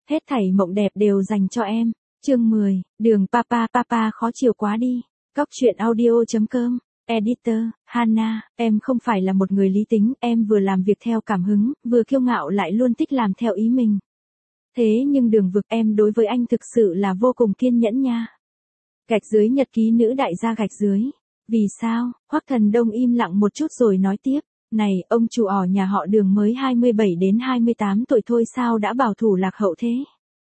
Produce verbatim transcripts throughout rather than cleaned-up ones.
Hết thảy mộng đẹp đều dành cho em. Chương mười, đường papa papa khó chịu quá đi. Cóc truyện audio chấm com. Editor, Hana, em không phải là một người lý tính, em vừa làm việc theo cảm hứng, vừa kiêu ngạo lại luôn thích làm theo ý mình. Thế nhưng đường vực em đối với anh thực sự là vô cùng kiên nhẫn nha. Gạch dưới nhật ký nữ đại gia gạch dưới. Vì sao? Hoắc Thần Đông im lặng một chút rồi nói tiếp. Này, ông chủ ỏ nhà họ Đường mới hai mươi bảy đến hai mươi tám tuổi thôi sao đã bảo thủ lạc hậu thế?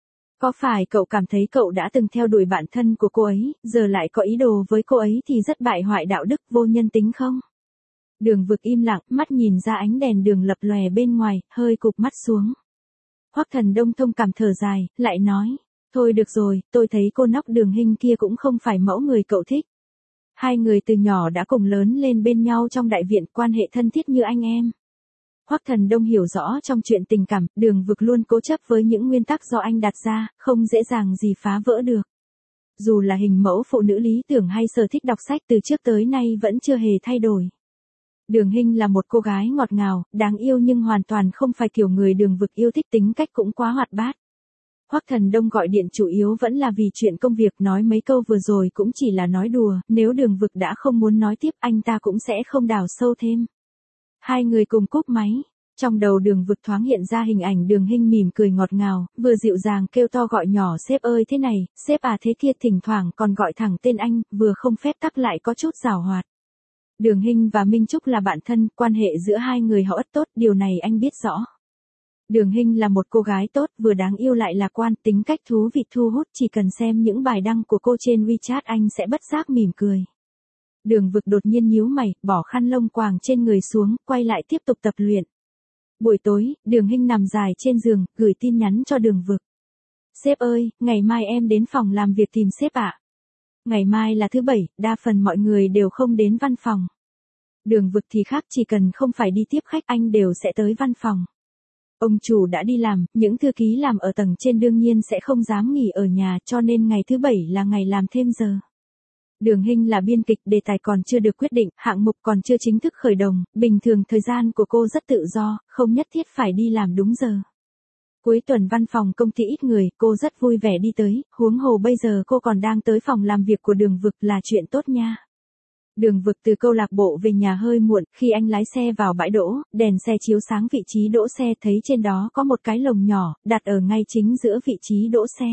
Có phải cậu cảm thấy cậu đã từng theo đuổi bạn thân của cô ấy, giờ lại có ý đồ với cô ấy thì rất bại hoại đạo đức vô nhân tính không? Đường vực im lặng, mắt nhìn ra ánh đèn đường lập lòe bên ngoài, hơi cụp mắt xuống. Hoắc Thần Đông thông cảm thở dài, lại nói, thôi được rồi, tôi thấy cô nóc Đường Hinh kia cũng không phải mẫu người cậu thích. Hai người từ nhỏ đã cùng lớn lên bên nhau trong đại viện, quan hệ thân thiết như anh em. Hoắc Thần Đông hiểu rõ trong chuyện tình cảm, Đường vực luôn cố chấp với những nguyên tắc do anh đặt ra, không dễ dàng gì phá vỡ được. Dù là hình mẫu phụ nữ lý tưởng hay sở thích đọc sách từ trước tới nay vẫn chưa hề thay đổi. Đường Hinh là một cô gái ngọt ngào, đáng yêu nhưng hoàn toàn không phải kiểu người Đường vực yêu thích, tính cách cũng quá hoạt bát. Hoắc Thần Đông gọi điện chủ yếu vẫn là vì chuyện công việc, nói mấy câu vừa rồi cũng chỉ là nói đùa, nếu Đường vực đã không muốn nói tiếp anh ta cũng sẽ không đào sâu thêm. Hai người cùng cúp máy, trong đầu Đường vực thoáng hiện ra hình ảnh Đường Hinh mỉm cười ngọt ngào, vừa dịu dàng kêu to gọi nhỏ sếp ơi thế này, sếp à thế kia, thỉnh thoảng còn gọi thẳng tên anh, vừa không phép tắc lại có chút giảo hoạt. Đường Hinh và Minh Trúc là bạn thân, quan hệ giữa hai người họ rất tốt, điều này anh biết rõ. Đường Hinh là một cô gái tốt, vừa đáng yêu lại lạc quan, tính cách thú vị thu hút, chỉ cần xem những bài đăng của cô trên WeChat anh sẽ bất giác mỉm cười. Đường vực đột nhiên nhíu mày, bỏ khăn lông quàng trên người xuống, quay lại tiếp tục tập luyện. Buổi tối, Đường Hinh nằm dài trên giường, gửi tin nhắn cho Đường vực. Sếp ơi, ngày mai em đến phòng làm việc tìm sếp ạ. Ngày mai là thứ bảy, đa phần mọi người đều không đến văn phòng. Đường vực thì khác, chỉ cần không phải đi tiếp khách anh đều sẽ tới văn phòng. Ông chủ đã đi làm, những thư ký làm ở tầng trên đương nhiên sẽ không dám nghỉ ở nhà, cho nên ngày thứ bảy là ngày làm thêm giờ. Đường Hinh là biên kịch, đề tài còn chưa được quyết định, hạng mục còn chưa chính thức khởi động, bình thường thời gian của cô rất tự do, không nhất thiết phải đi làm đúng giờ. Cuối tuần văn phòng công ty ít người, cô rất vui vẻ đi tới, huống hồ bây giờ cô còn đang tới phòng làm việc của Đường vực là chuyện tốt nha. Đường vực từ câu lạc bộ về nhà hơi muộn, khi anh lái xe vào bãi đỗ, đèn xe chiếu sáng vị trí đỗ xe, thấy trên đó có một cái lồng nhỏ, đặt ở ngay chính giữa vị trí đỗ xe.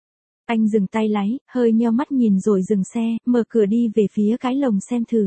Anh dừng tay lái, hơi nheo mắt nhìn rồi dừng xe, mở cửa đi về phía cái lồng xem thử.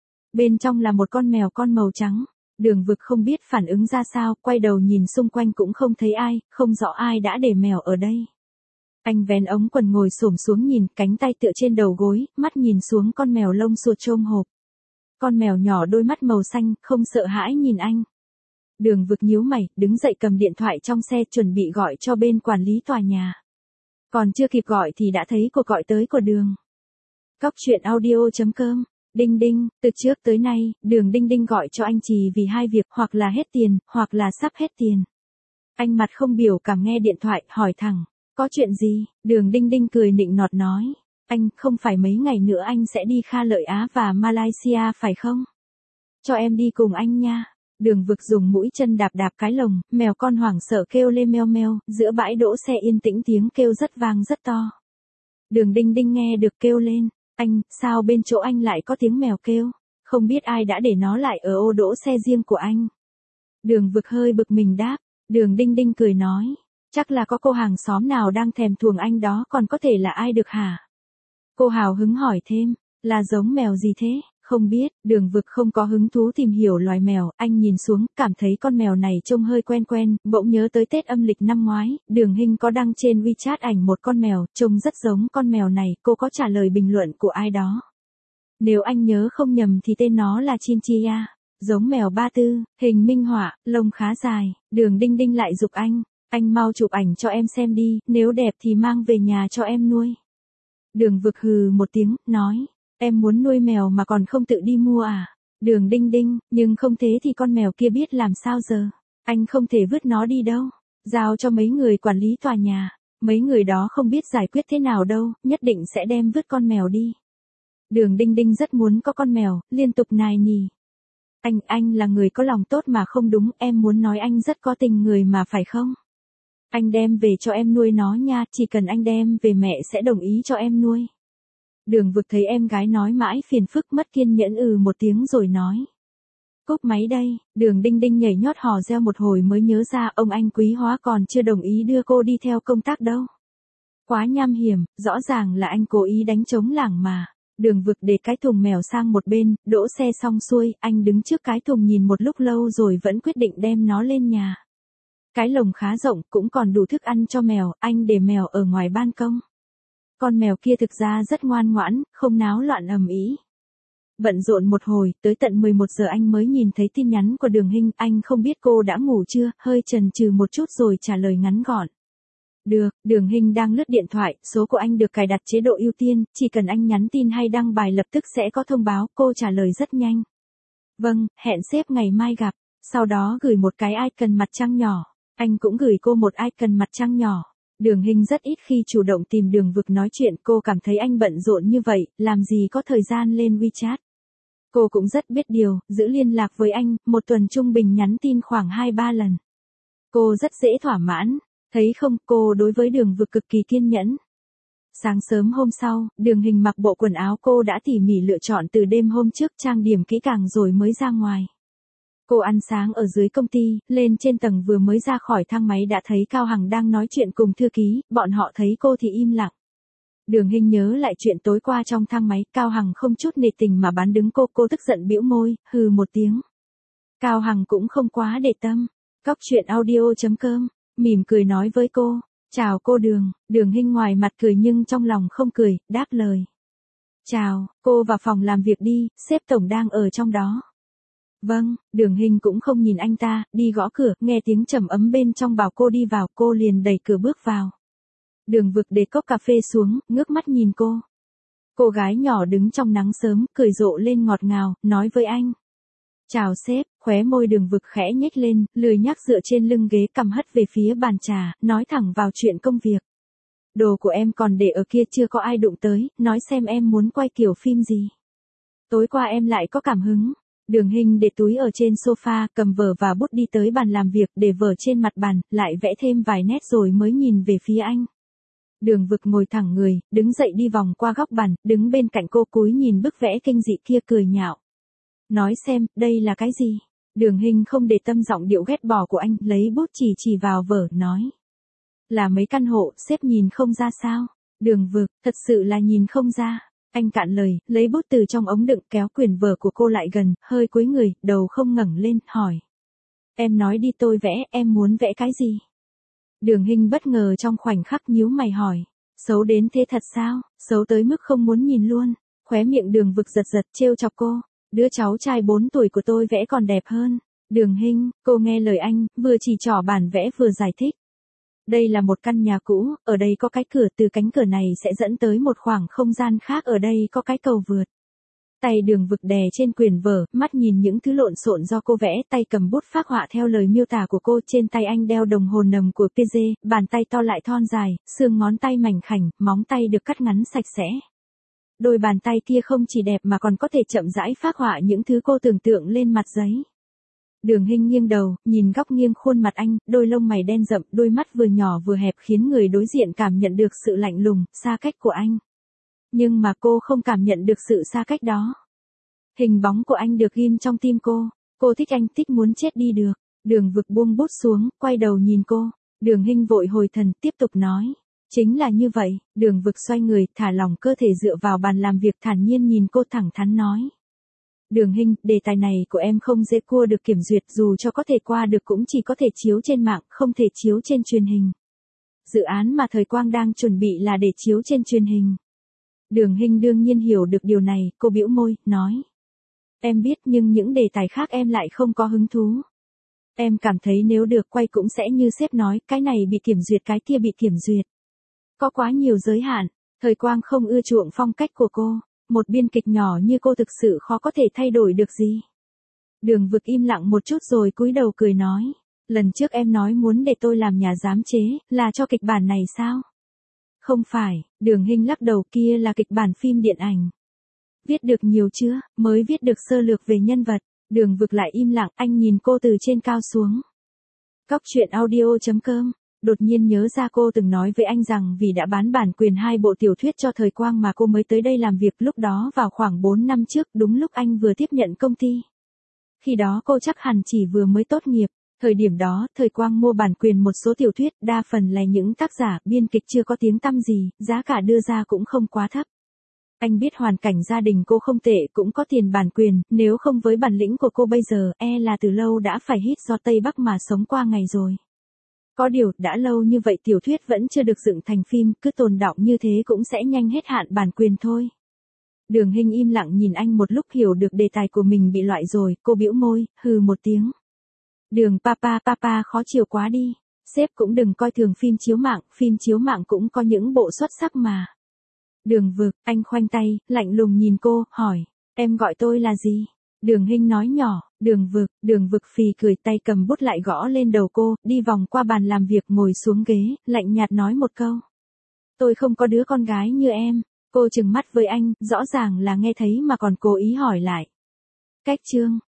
Bên trong là một con mèo con màu trắng. Đường vực không biết phản ứng ra sao, quay đầu nhìn xung quanh cũng không thấy ai, không rõ ai đã để mèo ở đây. Anh vén ống quần ngồi xổm xuống nhìn, cánh tay tựa trên đầu gối, mắt nhìn xuống con mèo lông xù chôm hộp. Con mèo nhỏ đôi mắt màu xanh, không sợ hãi nhìn anh. Đường vực nhíu mày, đứng dậy cầm điện thoại trong xe chuẩn bị gọi cho bên quản lý tòa nhà. Còn chưa kịp gọi thì đã thấy cuộc gọi tới của Đường. Cóc truyện audio chấm com. Đinh Đinh, từ trước tới nay, Đường Đinh Đinh gọi cho anh chỉ vì hai việc, hoặc là hết tiền, hoặc là sắp hết tiền. Anh mặt không biểu cảm nghe điện thoại, hỏi thẳng, có chuyện gì? Đường Đinh Đinh cười nịnh nọt nói, anh, không phải mấy ngày nữa anh sẽ đi Kha Lợi Á và Malaysia phải không? Cho em đi cùng anh nha. Đường vực dùng mũi chân đạp đạp cái lồng, mèo con hoảng sợ kêu lên meo meo, giữa bãi đỗ xe yên tĩnh tiếng kêu rất vang rất to. Đường Đinh Đinh nghe được kêu lên. Anh, sao bên chỗ anh lại có tiếng mèo kêu? Không biết ai đã để nó lại ở ô đỗ xe riêng của anh. Đường vực hơi bực mình đáp. Đường Đinh Đinh cười nói. Chắc là có cô hàng xóm nào đang thèm thuồng anh đó, còn có thể là ai được hả? Cô hào hứng hỏi thêm. Là giống mèo gì thế? Không biết, Đường vực không có hứng thú tìm hiểu loài mèo, anh nhìn xuống, cảm thấy con mèo này trông hơi quen quen, bỗng nhớ tới Tết âm lịch năm ngoái, Đường Hinh có đăng trên WeChat ảnh một con mèo, trông rất giống con mèo này, cô có trả lời bình luận của ai đó. Nếu anh nhớ không nhầm thì tên nó là Chinchilla, giống mèo Ba Tư, hình minh họa, lông khá dài. Đường Đinh Đinh lại giục anh, anh mau chụp ảnh cho em xem đi, nếu đẹp thì mang về nhà cho em nuôi. Đường vực hừ một tiếng, nói. Em muốn nuôi mèo mà còn không tự đi mua à? Đường Đinh Đinh, nhưng không thế thì con mèo kia biết làm sao giờ? Anh không thể vứt nó đi đâu. Giao cho mấy người quản lý tòa nhà. Mấy người đó không biết giải quyết thế nào đâu, nhất định sẽ đem vứt con mèo đi. Đường Đinh Đinh rất muốn có con mèo, liên tục nài nỉ. Anh, anh là người có lòng tốt mà không đúng, em muốn nói anh rất có tình người mà phải không? Anh đem về cho em nuôi nó nha, chỉ cần anh đem về mẹ sẽ đồng ý cho em nuôi. Đường Vực thấy em gái nói mãi phiền phức mất kiên nhẫn ừ một tiếng rồi nói. Cúp máy đây, Đường Đinh Đinh nhảy nhót hò reo một hồi mới nhớ ra ông anh Quý Hóa còn chưa đồng ý đưa cô đi theo công tác đâu. Quá nham hiểm, rõ ràng là anh cố ý đánh trống lảng mà. Đường Vực để cái thùng mèo sang một bên, đỗ xe xong xuôi, anh đứng trước cái thùng nhìn một lúc lâu rồi vẫn quyết định đem nó lên nhà. Cái lồng khá rộng, cũng còn đủ thức ăn cho mèo, anh để mèo ở ngoài ban công. Con mèo kia thực ra rất ngoan ngoãn, không náo loạn ầm ĩ. Bận rộn một hồi, tới tận mười một giờ anh mới nhìn thấy tin nhắn của Đường Hinh, anh không biết cô đã ngủ chưa, hơi chần chừ một chút rồi trả lời ngắn gọn. Được, Đường Hinh đang lướt điện thoại, số của anh được cài đặt chế độ ưu tiên, chỉ cần anh nhắn tin hay đăng bài lập tức sẽ có thông báo, cô trả lời rất nhanh. Vâng, hẹn sếp ngày mai gặp, sau đó gửi một cái icon mặt trăng nhỏ, anh cũng gửi cô một icon mặt trăng nhỏ. Đường Hinh rất ít khi chủ động tìm Đường Vực nói chuyện, cô cảm thấy anh bận rộn như vậy, làm gì có thời gian lên WeChat. Cô cũng rất biết điều, giữ liên lạc với anh, một tuần trung bình nhắn tin khoảng hai ba lần. Cô rất dễ thỏa mãn, thấy không, cô đối với Đường Vực cực kỳ kiên nhẫn. Sáng sớm hôm sau, Đường Hinh mặc bộ quần áo cô đã tỉ mỉ lựa chọn từ đêm hôm trước, trang điểm kỹ càng rồi mới ra ngoài. Cô ăn sáng ở dưới công ty, lên trên tầng vừa mới ra khỏi thang máy đã thấy Cao Hằng đang nói chuyện cùng thư ký, bọn họ thấy cô thì im lặng. Đường Hinh nhớ lại chuyện tối qua trong thang máy, Cao Hằng không chút nể tình mà bán đứng cô, cô tức giận bĩu môi, hừ một tiếng. Cao Hằng cũng không quá để tâm. Cóc truyện audio chấm com, mỉm cười nói với cô, chào cô Đường, Đường Hinh ngoài mặt cười nhưng trong lòng không cười, đáp lời. Chào, cô vào phòng làm việc đi, sếp tổng đang ở trong đó. Vâng, Đường Hinh cũng không nhìn anh ta, đi gõ cửa, nghe tiếng trầm ấm bên trong bảo cô đi vào, cô liền đẩy cửa bước vào. Đường Vực để cốc cà phê xuống, ngước mắt nhìn cô. Cô gái nhỏ đứng trong nắng sớm, cười rộ lên ngọt ngào, nói với anh. Chào sếp, khóe môi Đường Vực khẽ nhếch lên, lười nhác dựa trên lưng ghế cầm hất về phía bàn trà, nói thẳng vào chuyện công việc. Đồ của em còn để ở kia chưa có ai đụng tới, nói xem em muốn quay kiểu phim gì. Tối qua em lại có cảm hứng. Đường Hinh để túi ở trên sofa, cầm vở và bút đi tới bàn làm việc, để vở trên mặt bàn, lại vẽ thêm vài nét rồi mới nhìn về phía anh. Đường Vực ngồi thẳng người, đứng dậy đi vòng qua góc bàn, đứng bên cạnh cô cúi nhìn bức vẽ kinh dị kia cười nhạo. Nói xem, đây là cái gì? Đường Hinh không để tâm giọng điệu ghét bỏ của anh, lấy bút chỉ chỉ vào vở, nói. Là mấy căn hộ, sếp nhìn không ra sao? Đường Vực, thật sự là nhìn không ra. Anh cạn lời, lấy bút từ trong ống đựng kéo quyển vở của cô lại gần, hơi cúi người, đầu không ngẩng lên, hỏi. Em nói đi tôi vẽ, em muốn vẽ cái gì? Đường Hinh bất ngờ trong khoảnh khắc nhíu mày hỏi. Xấu đến thế thật sao? Xấu tới mức không muốn nhìn luôn. Khóe miệng Đường Vực giật giật trêu chọc cô. Đứa cháu trai bốn tuổi của tôi vẽ còn đẹp hơn. Đường Hinh, cô nghe lời anh, vừa chỉ trỏ bản vẽ vừa giải thích. Đây là một căn nhà cũ, ở đây có cái cửa, từ cánh cửa này sẽ dẫn tới một khoảng không gian khác, ở đây có cái cầu vượt. Tay Đường Vực đè trên quyển vở, mắt nhìn những thứ lộn xộn do cô vẽ, tay cầm bút phác họa theo lời miêu tả của cô, trên tay anh đeo đồng hồ nầm của Piaget, bàn tay to lại thon dài, xương ngón tay mảnh khảnh, móng tay được cắt ngắn sạch sẽ. Đôi bàn tay kia không chỉ đẹp mà còn có thể chậm rãi phác họa những thứ cô tưởng tượng lên mặt giấy. Đường Hinh nghiêng đầu, nhìn góc nghiêng khuôn mặt anh, đôi lông mày đen rậm, đôi mắt vừa nhỏ vừa hẹp khiến người đối diện cảm nhận được sự lạnh lùng, xa cách của anh. Nhưng mà cô không cảm nhận được sự xa cách đó. Hình bóng của anh được ghim trong tim cô. Cô thích anh, thích muốn chết đi được. Đường Vực buông bút xuống, quay đầu nhìn cô. Đường Hinh vội hồi thần, tiếp tục nói. Chính là như vậy. Đường Vực xoay người, thả lỏng cơ thể dựa vào bàn làm việc, thản nhiên nhìn cô, thẳng thắn nói. Đường Hinh, đề tài này của em không dễ cua được kiểm duyệt, dù cho có thể qua được cũng chỉ có thể chiếu trên mạng, không thể chiếu trên truyền hình. Dự án mà Thời Quang đang chuẩn bị là để chiếu trên truyền hình. Đường Hinh đương nhiên hiểu được điều này, cô bĩu môi, nói. Em biết nhưng những đề tài khác em lại không có hứng thú. Em cảm thấy nếu được quay cũng sẽ như sếp nói, cái này bị kiểm duyệt, cái kia bị kiểm duyệt. Có quá nhiều giới hạn, Thời Quang không ưa chuộng phong cách của cô. Một biên kịch nhỏ như cô thực sự khó có thể thay đổi được gì. Đường Vực im lặng một chút rồi cúi đầu cười nói. Lần trước em nói muốn để tôi làm nhà giám chế, là cho kịch bản này sao? Không phải, Đường Hinh lắc đầu, kia là kịch bản phim điện ảnh. Viết được nhiều chưa, mới viết được sơ lược về nhân vật. Đường Vực lại im lặng, anh nhìn cô từ trên cao xuống. Cóc truyện audio chấm com Đột nhiên nhớ ra cô từng nói với anh rằng vì đã bán bản quyền hai bộ tiểu thuyết cho Thời Quang mà cô mới tới đây làm việc, lúc đó vào khoảng bốn năm trước, đúng lúc anh vừa tiếp nhận công ty. Khi đó cô chắc hẳn chỉ vừa mới tốt nghiệp. Thời điểm đó, Thời Quang mua bản quyền một số tiểu thuyết, đa phần là những tác giả, biên kịch chưa có tiếng tăm gì, giá cả đưa ra cũng không quá thấp. Anh biết hoàn cảnh gia đình cô không tệ, cũng có tiền bản quyền, nếu không với bản lĩnh của cô bây giờ, e là từ lâu đã phải hít gió Tây Bắc mà sống qua ngày rồi. Có điều, đã lâu như vậy tiểu thuyết vẫn chưa được dựng thành phim, cứ tồn đọng như thế cũng sẽ nhanh hết hạn bản quyền thôi. Đường Hinh im lặng nhìn anh một lúc, hiểu được đề tài của mình bị loại rồi, cô bĩu môi, hừ một tiếng. Đường papa papa khó chịu quá đi, sếp cũng đừng coi thường phim chiếu mạng, phim chiếu mạng cũng có những bộ xuất sắc mà. Đường Vực, anh khoanh tay, lạnh lùng nhìn cô, hỏi, em gọi tôi là gì? Đường Hinh nói nhỏ, Đường Vực, Đường Vực phì cười, tay cầm bút lại gõ lên đầu cô, đi vòng qua bàn làm việc ngồi xuống ghế, lạnh nhạt nói một câu. Tôi không có đứa con gái như em. Cô trừng mắt với anh, rõ ràng là nghe thấy mà còn cố ý hỏi lại. Cách chương